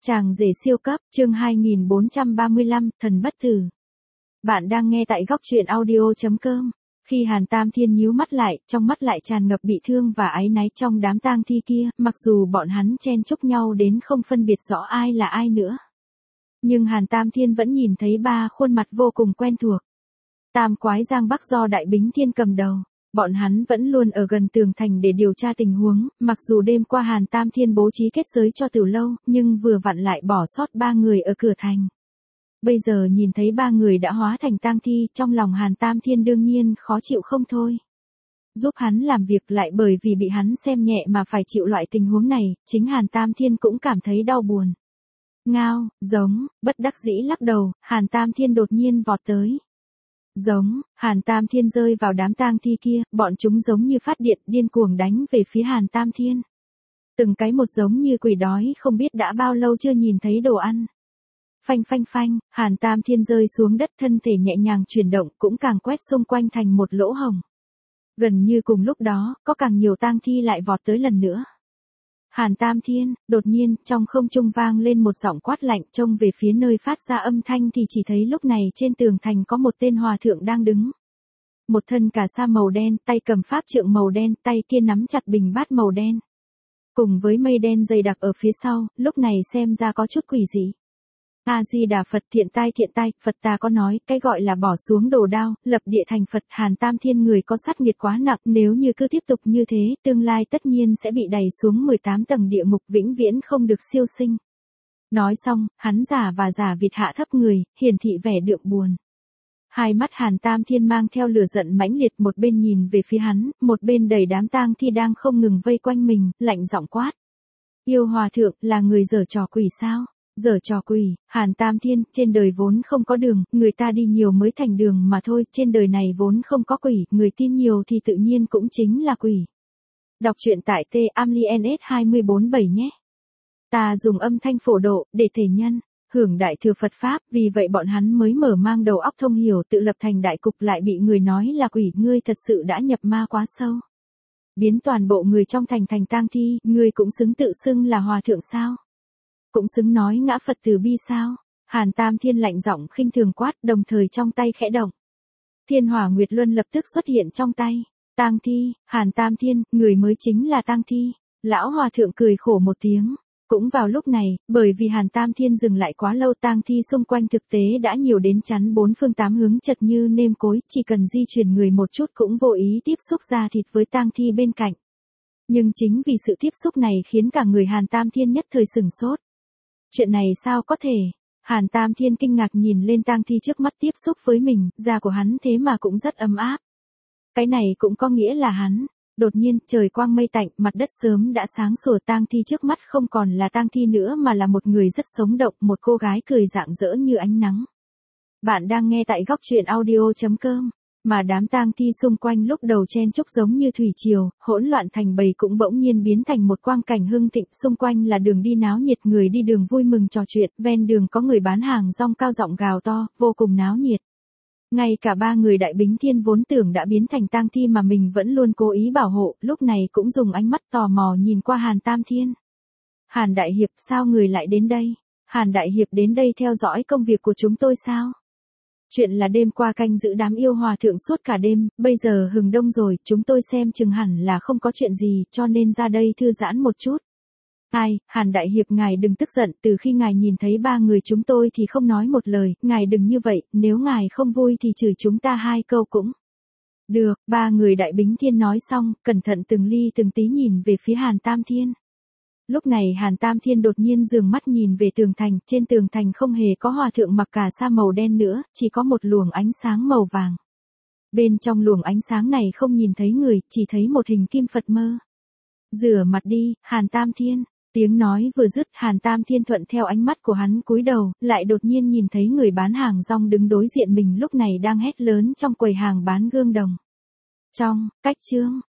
Chàng rể siêu cấp, chương 2435, thần bất tử. Bạn đang nghe tại góc truyện audio.com. Khi Hàn Tam Thiên nhíu mắt lại, trong mắt lại tràn ngập bị thương và áy náy trong đám tang thi kia, mặc dù bọn hắn chen chúc nhau đến không phân biệt rõ ai là ai nữa. Nhưng Hàn Tam Thiên vẫn nhìn thấy ba khuôn mặt vô cùng quen thuộc. Tam Quái Giang Bắc do Đại Bính Thiên cầm đầu. Bọn hắn vẫn luôn ở gần tường thành để điều tra tình huống, mặc dù đêm qua Hàn Tam Thiên bố trí kết giới cho Tử Lâu, nhưng vừa vặn lại bỏ sót ba người ở cửa thành. Bây giờ nhìn thấy ba người đã hóa thành tang thi, trong lòng Hàn Tam Thiên đương nhiên khó chịu không thôi. Giúp hắn làm việc lại bởi vì bị hắn xem nhẹ mà phải chịu loại tình huống này, chính Hàn Tam Thiên cũng cảm thấy đau buồn. Ngao, giống, bất đắc dĩ lắc đầu, Hàn Tam Thiên đột nhiên vọt tới. Giống, Hàn Tam Thiên rơi vào đám tang thi kia, bọn chúng giống như phát điện điên cuồng đánh về phía Hàn Tam Thiên. Từng cái một giống như quỷ đói không biết đã bao lâu chưa nhìn thấy đồ ăn. Phanh phanh phanh, Hàn Tam Thiên rơi xuống đất, thân thể nhẹ nhàng chuyển động cũng càng quét xung quanh thành một lỗ hổng. Gần như cùng lúc đó, có càng nhiều tang thi lại vọt tới lần nữa. Hàn Tam Thiên, đột nhiên, trong không trung vang lên một giọng quát lạnh, trông về phía nơi phát ra âm thanh thì chỉ thấy lúc này trên tường thành có một tên hòa thượng đang đứng. Một thân cà sa màu đen, tay cầm pháp trượng màu đen, tay kia nắm chặt bình bát màu đen. Cùng với mây đen dày đặc ở phía sau, lúc này xem ra có chút quỷ dị. A-di-đà Phật, thiện tai, Phật ta có nói, cái gọi là bỏ xuống đồ đao, lập địa thành Phật. Hàn Tam Thiên người có sát nghiệt quá nặng, nếu như cứ tiếp tục như thế, tương lai tất nhiên sẽ bị đày xuống 18 tầng địa ngục vĩnh viễn không được siêu sinh. Nói xong, hắn giả và giả vịt hạ thấp người, hiển thị vẻ đượm buồn. Hai mắt Hàn Tam Thiên mang theo lửa giận mãnh liệt, một bên nhìn về phía hắn, một bên đẩy đám tang thi đang không ngừng vây quanh mình, lạnh giọng quát. Yêu hòa thượng, là người giở trò quỷ sao? Giở trò quỷ, Hàn Tam Thiên, trên đời vốn không có đường, người ta đi nhiều mới thành đường mà thôi, trên đời này vốn không có quỷ, người tin nhiều thì tự nhiên cũng chính là quỷ. Đọc truyện tại t-amlins247 nhé. Ta dùng âm thanh phổ độ, để thể nhân, hưởng đại thừa Phật Pháp, vì vậy bọn hắn mới mở mang đầu óc thông hiểu tự lập thành đại cục lại bị người nói là quỷ, ngươi thật sự đã nhập ma quá sâu. Biến toàn bộ người trong thành tang thi, ngươi cũng xứng tự xưng là hòa thượng sao? Cũng xứng nói ngã Phật từ bi sao? Hàn Tam Thiên lạnh giọng khinh thường quát, đồng thời trong tay khẽ động. Thiên Hỏa Nguyệt Luân lập tức xuất hiện trong tay. Tang thi, Hàn Tam Thiên, người mới chính là tang thi. Lão hòa thượng cười khổ một tiếng. Cũng vào lúc này, bởi vì Hàn Tam Thiên dừng lại quá lâu, tang thi xung quanh thực tế đã nhiều đến chắn bốn phương tám hướng chật như nêm cối, chỉ cần di chuyển người một chút cũng vô ý tiếp xúc da thịt với tang thi bên cạnh. Nhưng chính vì sự tiếp xúc này khiến cả người Hàn Tam Thiên nhất thời sửng sốt. Chuyện này sao có thể? Hàn Tam Thiên kinh ngạc nhìn lên tang thi trước mắt tiếp xúc với mình, da của hắn thế mà cũng rất ấm áp. Cái này cũng có nghĩa là hắn. Đột nhiên, trời quang mây tạnh, mặt đất sớm đã sáng sủa, tang thi trước mắt không còn là tang thi nữa mà là một người rất sống động, một cô gái cười rạng rỡ như ánh nắng. Bạn đang nghe tại góc truyện audio.com. Mà đám tang thi xung quanh lúc đầu chen chúc giống như thủy triều, hỗn loạn thành bầy cũng bỗng nhiên biến thành một quang cảnh hưng thịnh, xung quanh là đường đi náo nhiệt, người đi đường vui mừng trò chuyện, ven đường có người bán hàng rong cao giọng gào to, vô cùng náo nhiệt. Ngay cả ba người Đại Bính Thiên vốn tưởng đã biến thành tang thi mà mình vẫn luôn cố ý bảo hộ, lúc này cũng dùng ánh mắt tò mò nhìn qua Hàn Tam Thiên. Hàn Đại Hiệp, sao người lại đến đây? Hàn Đại Hiệp đến đây theo dõi công việc của chúng tôi sao? Chuyện là đêm qua canh giữ đám yêu hòa thượng suốt cả đêm, bây giờ hừng đông rồi, chúng tôi xem chừng hẳn là không có chuyện gì, cho nên ra đây thư giãn một chút. Ai, Hàn Đại Hiệp ngài đừng tức giận, từ khi ngài nhìn thấy ba người chúng tôi thì không nói một lời, ngài đừng như vậy, nếu ngài không vui thì chửi chúng ta hai câu cũng. Được, ba người Đại Bính Thiên nói xong, cẩn thận từng ly từng tí nhìn về phía Hàn Tam Thiên. Lúc này Hàn Tam Thiên đột nhiên dường mắt nhìn về tường thành, trên tường thành không hề có hòa thượng mặc cà sa màu đen nữa, chỉ có một luồng ánh sáng màu vàng. Bên trong luồng ánh sáng này không nhìn thấy người, chỉ thấy một hình kim Phật mơ. Rửa mặt đi, Hàn Tam Thiên. Tiếng nói vừa dứt, Hàn Tam Thiên thuận theo ánh mắt của hắn cúi đầu, lại đột nhiên nhìn thấy người bán hàng rong đứng đối diện mình lúc này đang hét lớn trong quầy hàng bán gương đồng. Trong, cách chương,